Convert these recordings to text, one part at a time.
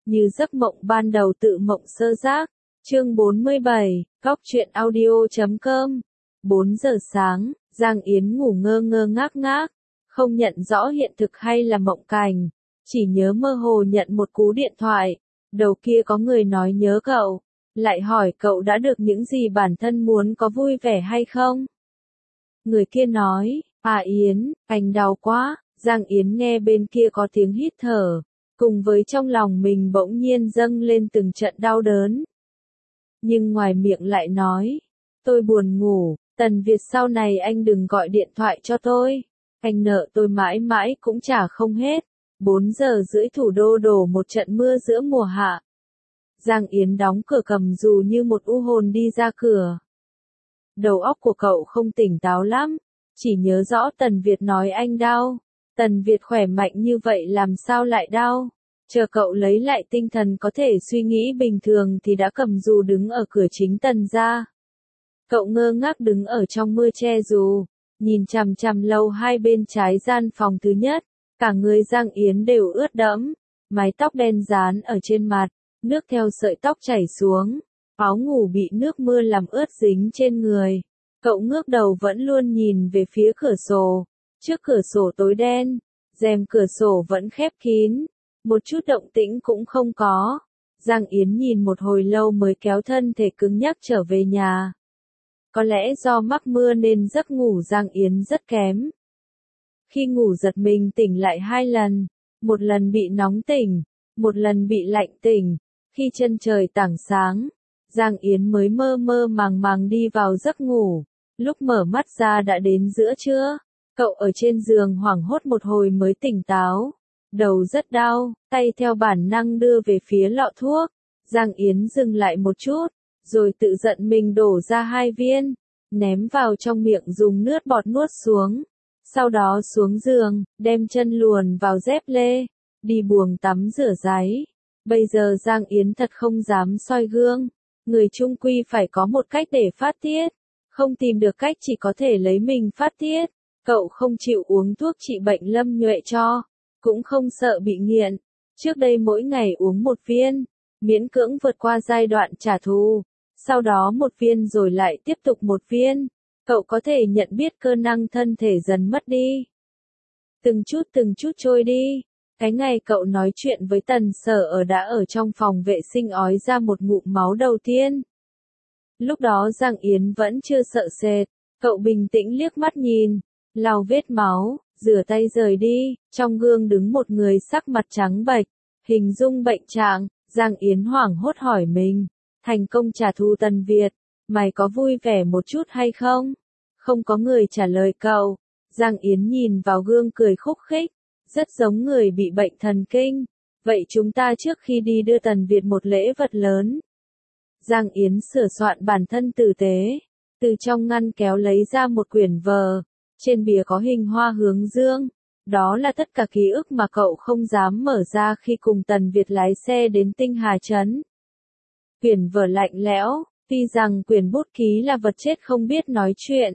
như giấc mộng ban đầu tự mộng sơ giác. Chương 47, Cóc truyện audio.com. 4 giờ sáng, Giang Yến ngủ ngơ ngơ ngác ngác, không nhận rõ hiện thực hay là mộng cảnh, chỉ nhớ mơ hồ nhận một cú điện thoại, đầu kia có người nói nhớ cậu, lại hỏi cậu đã được những gì bản thân muốn, có vui vẻ hay không. Người kia nói, Yến, anh đau quá. Giang Yến nghe bên kia có tiếng hít thở, cùng với trong lòng mình bỗng nhiên dâng lên từng trận đau đớn. Nhưng ngoài miệng lại nói, tôi buồn ngủ, Tần Việt sau này anh đừng gọi điện thoại cho tôi, anh nợ tôi mãi mãi cũng trả không hết. 4 giờ rưỡi thủ đô đổ một trận mưa giữa mùa hạ. Giang Yến đóng cửa cầm dù như một u hồn đi ra cửa. Đầu óc của cậu không tỉnh táo lắm, chỉ nhớ rõ Tần Việt nói anh đau. Tần Việt khỏe mạnh như vậy làm sao lại đau? Chờ cậu lấy lại tinh thần có thể suy nghĩ bình thường thì đã cầm dù đứng ở cửa chính Tần gia. Cậu ngơ ngác đứng ở trong mưa che dù, nhìn chằm chằm lầu hai bên trái gian phòng thứ nhất, cả người Giang Yến đều ướt đẫm, mái tóc đen dán ở trên mặt, nước theo sợi tóc chảy xuống, áo ngủ bị nước mưa làm ướt dính trên người. Cậu ngước đầu vẫn luôn nhìn về phía cửa sổ, trước cửa sổ tối đen, rèm cửa sổ vẫn khép kín, một chút động tĩnh cũng không có. Giang Yến nhìn một hồi lâu mới kéo thân thể cứng nhắc trở về nhà. Có lẽ do mắc mưa nên giấc ngủ Giang Yến rất kém. Khi ngủ giật mình tỉnh lại 2 lần, một lần bị nóng tỉnh, một lần bị lạnh tỉnh. Khi chân trời tảng sáng, Giang Yến mới mơ mơ màng màng đi vào giấc ngủ. Lúc mở mắt ra đã đến giữa trưa. Cậu ở trên giường hoảng hốt một hồi mới tỉnh táo. Đầu rất đau, tay theo bản năng đưa về phía lọ thuốc. Giang Yến dừng lại một chút, rồi tự giận mình đổ ra 2 viên, ném vào trong miệng dùng nước bọt nuốt xuống. Sau đó xuống giường, đem chân luồn vào dép lê, đi buồng tắm rửa ráy. Bây giờ Giang Yến thật không dám soi gương. Người chung quy phải có một cách để phát tiết. Không tìm được cách chỉ có thể lấy mình phát tiết. Cậu không chịu uống thuốc trị bệnh Lâm Nhuệ cho, cũng không sợ bị nghiện. Trước đây mỗi ngày uống 1 viên, miễn cưỡng vượt qua giai đoạn trả thù. Sau đó 1 viên rồi lại tiếp tục 1 viên. Cậu có thể nhận biết cơ năng thân thể dần mất đi. Từng chút trôi đi. Cái ngày cậu nói chuyện với Tần Sở đã ở trong phòng vệ sinh ói ra một ngụm máu đầu tiên. Lúc đó Giang Yến vẫn chưa sợ sệt, cậu bình tĩnh liếc mắt nhìn, lau vết máu, rửa tay rời đi, trong gương đứng một người sắc mặt trắng bệch, hình dung bệnh trạng. Giang Yến hoảng hốt hỏi mình, thành công trả thù Tần Việt, mày có vui vẻ một chút hay không? Không có người trả lời cậu. Giang Yến nhìn vào gương cười khúc khích, rất giống người bị bệnh thần kinh. Vậy chúng ta trước khi đi đưa Tần Việt một lễ vật lớn. Giang Yến sửa soạn bản thân tử tế, từ trong ngăn kéo lấy ra một quyển vở, trên bìa có hình hoa hướng dương. Đó là tất cả ký ức mà cậu không dám mở ra khi cùng Tần Việt lái xe đến Tinh Hà Trấn. Quyển vở lạnh lẽo, tuy rằng quyển bút ký là vật chết không biết nói chuyện,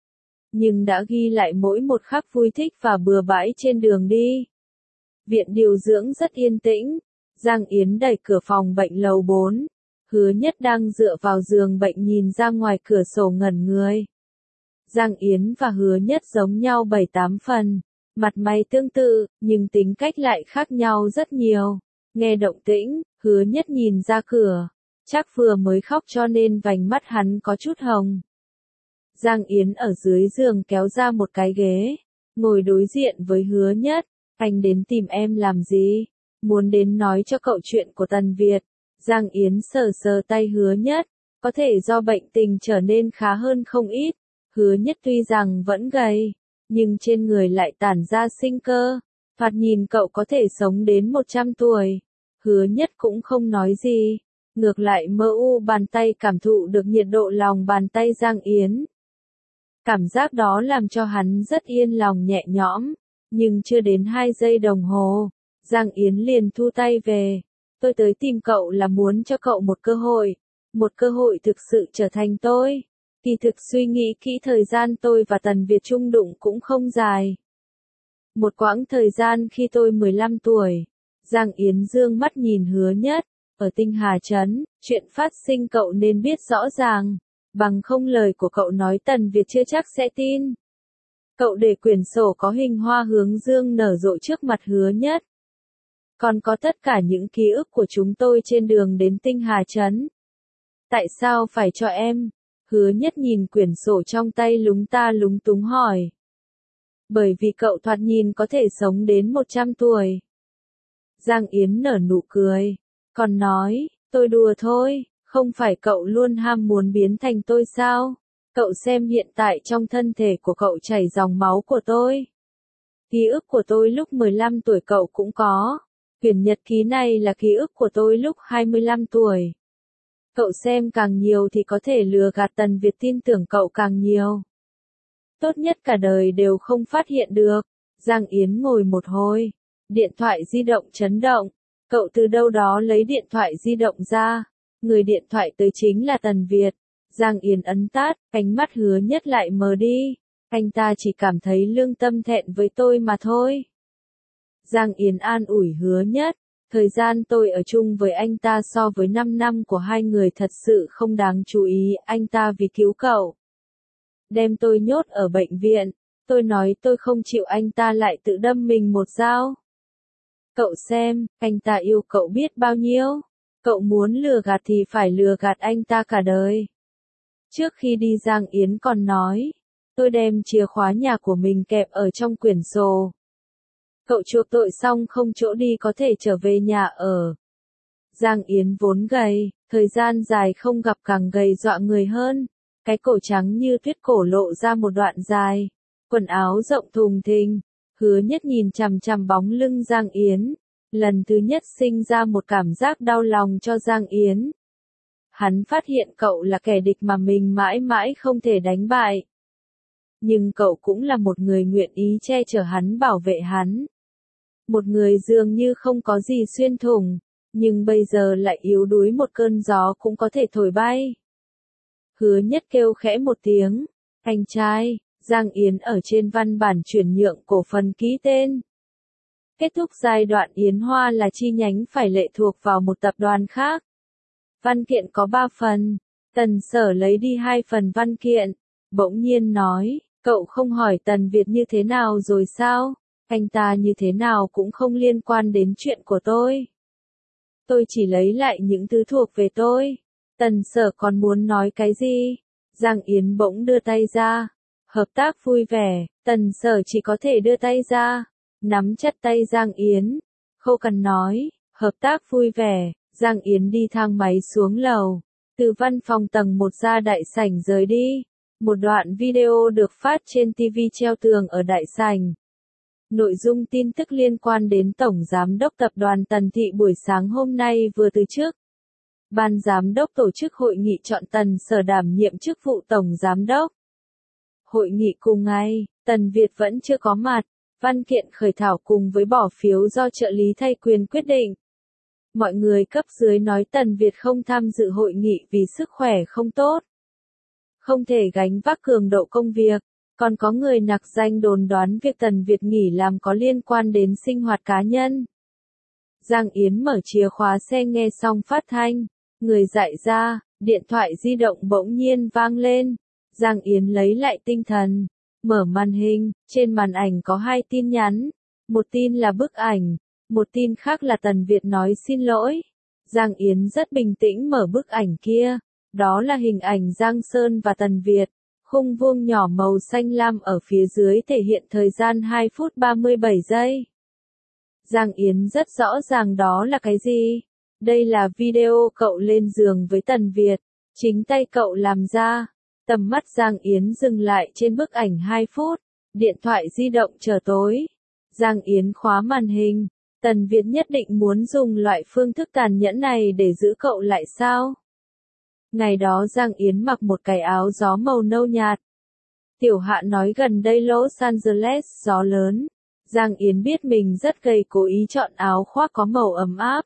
nhưng đã ghi lại mỗi một khắc vui thích và bừa bãi trên đường đi. Viện điều dưỡng rất yên tĩnh. Giang Yến đẩy cửa phòng bệnh lầu 4. Hứa Nhất đang dựa vào giường bệnh nhìn ra ngoài cửa sổ ngẩn người. Giang Yến và Hứa Nhất giống nhau 7-8 phần. Mặt mày tương tự, nhưng tính cách lại khác nhau rất nhiều. Nghe động tĩnh, Hứa Nhất nhìn ra cửa. Chắc vừa mới khóc cho nên vành mắt hắn có chút hồng. Giang Yến ở dưới giường kéo ra một cái ghế, ngồi đối diện với Hứa Nhất. Anh đến tìm em làm gì? Muốn đến nói cho cậu chuyện của Tần Việt. Giang Yến sờ sờ tay Hứa Nhất, có thể do bệnh tình trở nên khá hơn không ít. Hứa Nhất tuy rằng vẫn gầy, nhưng trên người lại tản ra sinh cơ. Thoạt nhìn cậu có thể sống đến 100 tuổi. Hứa Nhất cũng không nói gì, ngược lại mơ u bàn tay cảm thụ được nhiệt độ lòng bàn tay Giang Yến. Cảm giác đó làm cho hắn rất yên lòng nhẹ nhõm, nhưng chưa đến 2 giây đồng hồ, Giang Yến liền thu tay về. Tôi tới tìm cậu là muốn cho cậu một cơ hội thực sự trở thành tôi. Kỳ thực suy nghĩ kỹ thời gian tôi và Tần Việt chung đụng cũng không dài. Một quãng thời gian khi tôi 15 tuổi, Giang Yến dương mắt nhìn Hứa Nhất, ở Tinh Hà Trấn, chuyện phát sinh cậu nên biết rõ ràng, bằng không lời của cậu nói Tần Việt chưa chắc sẽ tin. Cậu để quyển sổ có hình hoa hướng dương nở rộ trước mặt Hứa Nhất. Còn có tất cả những ký ức của chúng tôi trên đường đến Tinh Hà Trấn. Tại sao phải cho em? Hứa Nhất nhìn quyển sổ trong tay lúng ta lúng túng hỏi. Bởi vì cậu thoạt nhìn có thể sống đến 100 tuổi. Giang Yến nở nụ cười, còn nói, tôi đùa thôi, không phải cậu luôn ham muốn biến thành tôi sao? Cậu xem hiện tại trong thân thể của cậu chảy dòng máu của tôi. Ký ức của tôi lúc 15 tuổi cậu cũng có. Quyển nhật ký này là ký ức của tôi lúc 25 tuổi. Cậu xem càng nhiều thì có thể lừa gạt Tần Việt tin tưởng cậu càng nhiều. Tốt nhất cả đời đều không phát hiện được. Giang Yến ngồi một hồi. Điện thoại di động chấn động. Cậu từ đâu đó lấy điện thoại di động ra. Người điện thoại tới chính là Tần Việt. Giang Yến ấn tắt, ánh mắt Hứa Nhất lại mờ đi. Anh ta chỉ cảm thấy lương tâm thẹn với tôi mà thôi. Giang Yến an ủi Hứa Nhất. Thời gian tôi ở chung với anh ta so với 5 năm của hai người thật sự không đáng chú ý. Anh ta vì cứu cậu đem tôi nhốt ở bệnh viện. Tôi nói tôi không chịu, anh ta lại tự đâm mình một dao. Cậu xem, anh ta yêu cậu biết bao nhiêu. Cậu muốn lừa gạt thì phải lừa gạt anh ta cả đời. Trước khi đi Giang Yến còn nói, tôi đem chìa khóa nhà của mình kẹp ở trong quyển sổ. Cậu chuộc tội xong không chỗ đi có thể trở về nhà ở. Giang Yến vốn gầy, thời gian dài không gặp càng gầy dọa người hơn. Cái cổ trắng như tuyết cổ lộ ra một đoạn dài. Quần áo rộng thùng thình. Hứa Nhất nhìn chằm chằm bóng lưng Giang Yến. Lần thứ nhất sinh ra một cảm giác đau lòng cho Giang Yến. Hắn phát hiện cậu là kẻ địch mà mình mãi mãi không thể đánh bại. Nhưng cậu cũng là một người nguyện ý che chở hắn, bảo vệ hắn. Một người dường như không có gì xuyên thủng, nhưng bây giờ lại yếu đuối một cơn gió cũng có thể thổi bay. Hứa Nhất kêu khẽ một tiếng, anh trai. Giang Yến ở trên văn bản chuyển nhượng cổ phần ký tên. Kết thúc giai đoạn Yến Hoa là chi nhánh phải lệ thuộc vào một tập đoàn khác. Văn kiện có 3 phần. Tần Sở lấy đi 2 phần văn kiện. Bỗng nhiên nói, cậu không hỏi Tần Việt như thế nào rồi sao? Anh ta như thế nào cũng không liên quan đến chuyện của tôi. Tôi chỉ lấy lại những thứ thuộc về tôi. Tần Sở còn muốn nói cái gì? Giang Yến bỗng đưa tay ra. Hợp tác vui vẻ. Tần Sở chỉ có thể đưa tay ra, nắm chặt tay Giang Yến. Khô cằn nói, hợp tác vui vẻ. Giang Yến đi thang máy xuống lầu, từ văn phòng tầng 1 ra đại sảnh rời đi. Một đoạn video được phát trên TV treo tường ở đại sảnh. Nội dung tin tức liên quan đến Tổng Giám đốc Tập đoàn Tần Thị buổi sáng hôm nay vừa từ chức. Ban Giám đốc tổ chức hội nghị chọn Tần Sở đảm nhiệm chức vụ Tổng Giám đốc. Hội nghị cùng ngày, Tần Việt vẫn chưa có mặt. Văn kiện khởi thảo cùng với bỏ phiếu do trợ lý thay quyền quyết định. Mọi người cấp dưới nói Tần Việt không tham dự hội nghị vì sức khỏe không tốt. Không thể gánh vác cường độ công việc. Còn có người nặc danh đồn đoán việc Tần Việt nghỉ làm có liên quan đến sinh hoạt cá nhân. Giang Yến mở chìa khóa xe nghe xong phát thanh. Người dại ra, điện thoại di động bỗng nhiên vang lên. Giang Yến lấy lại tinh thần. Mở màn hình, trên màn ảnh có 2 tin nhắn. Một tin là bức ảnh, một tin khác là Tần Việt nói xin lỗi. Giang Yến rất bình tĩnh mở bức ảnh kia. Đó là hình ảnh Giang Sơn và Tần Việt. Khung vuông nhỏ màu xanh lam ở phía dưới thể hiện thời gian 2 phút 37 giây. Giang Yến rất rõ ràng đó là cái gì. Đây là video cậu lên giường với Tần Việt. Chính tay cậu làm ra. Tầm mắt Giang Yến dừng lại trên bức ảnh 2 phút. Điện thoại di động trở tối. Giang Yến khóa màn hình. Tần Việt nhất định muốn dùng loại phương thức tàn nhẫn này để giữ cậu lại sao? Ngày đó Giang Yến mặc một cái áo gió màu nâu nhạt. Tiểu Hạ nói gần đây Los Angeles gió lớn. Giang Yến biết mình rất gầy, cố ý chọn áo khoác có màu ấm áp.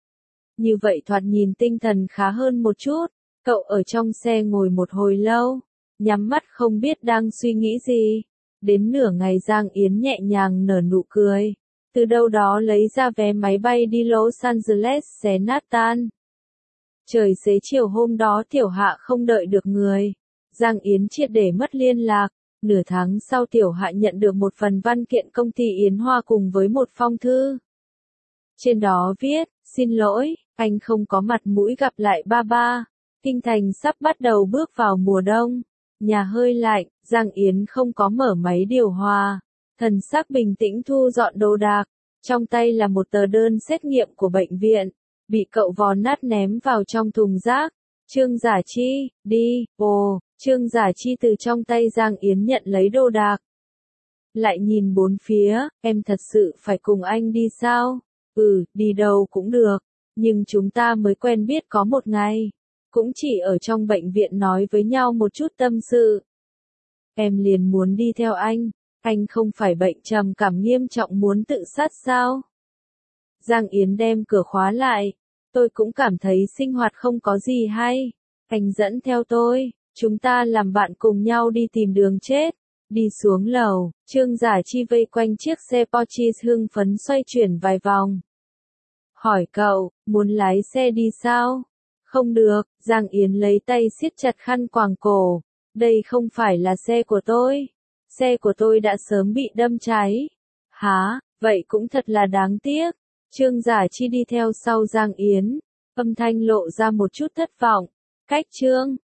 Như vậy thoạt nhìn tinh thần khá hơn một chút. Cậu ở trong xe ngồi một hồi lâu, nhắm mắt không biết đang suy nghĩ gì. Đến nửa ngày Giang Yến nhẹ nhàng nở nụ cười. từ đâu đó lấy ra vé máy bay đi Los Angeles xé nát tan. Trời xế chiều hôm đó Tiểu Hạ không đợi được người. Giang Yến triệt để mất liên lạc. Nửa tháng sau Tiểu Hạ nhận được một phần văn kiện công ty Yến Hoa cùng với một phong thư. Trên đó viết, xin lỗi, anh không có mặt mũi gặp lại ba ba. Kinh thành sắp bắt đầu bước vào mùa đông. Nhà hơi lạnh, Giang Yến không có mở máy điều hòa. Thần sắc bình tĩnh thu dọn đồ đạc. Trong tay là một tờ đơn xét nghiệm của bệnh viện. Bị cậu vò nát ném vào trong thùng rác. Trương Giả Chi, đi, Trương Giả Chi từ trong tay Giang Yến nhận lấy đồ đạc. Lại nhìn bốn phía, em thật sự phải cùng anh đi sao? Đi đâu cũng được, nhưng chúng ta mới quen biết có một ngày. Cũng chỉ ở trong bệnh viện nói với nhau một chút tâm sự. Em liền muốn đi theo anh không phải bệnh trầm cảm nghiêm trọng muốn tự sát sao? Giang Yến đem cửa khóa lại. Tôi cũng cảm thấy sinh hoạt không có gì hay. Anh dẫn theo tôi, chúng ta làm bạn cùng nhau đi tìm đường chết. Đi xuống lầu, Trương Giả Chi vây quanh chiếc xe Porsche hưng phấn xoay chuyển vài vòng. Hỏi cậu, muốn lái xe đi sao? Không được, Giang Yến lấy tay siết chặt khăn quàng cổ. Đây không phải là xe của tôi. Xe của tôi đã sớm bị đâm cháy. Hả, vậy cũng thật là đáng tiếc. Trương Giả Chi đi theo sau Giang Yến. Âm thanh lộ ra một chút thất vọng. Cách Trương